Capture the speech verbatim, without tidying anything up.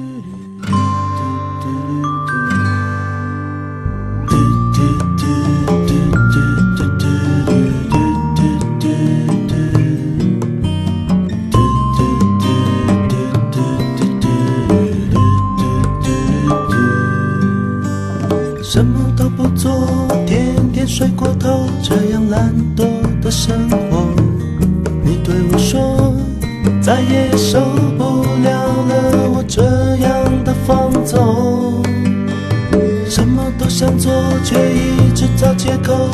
什么都不做，天天睡过头，这样懒惰的生活。你对我说，再也受不了了我这样的放纵。什么都想做，却一直找借口。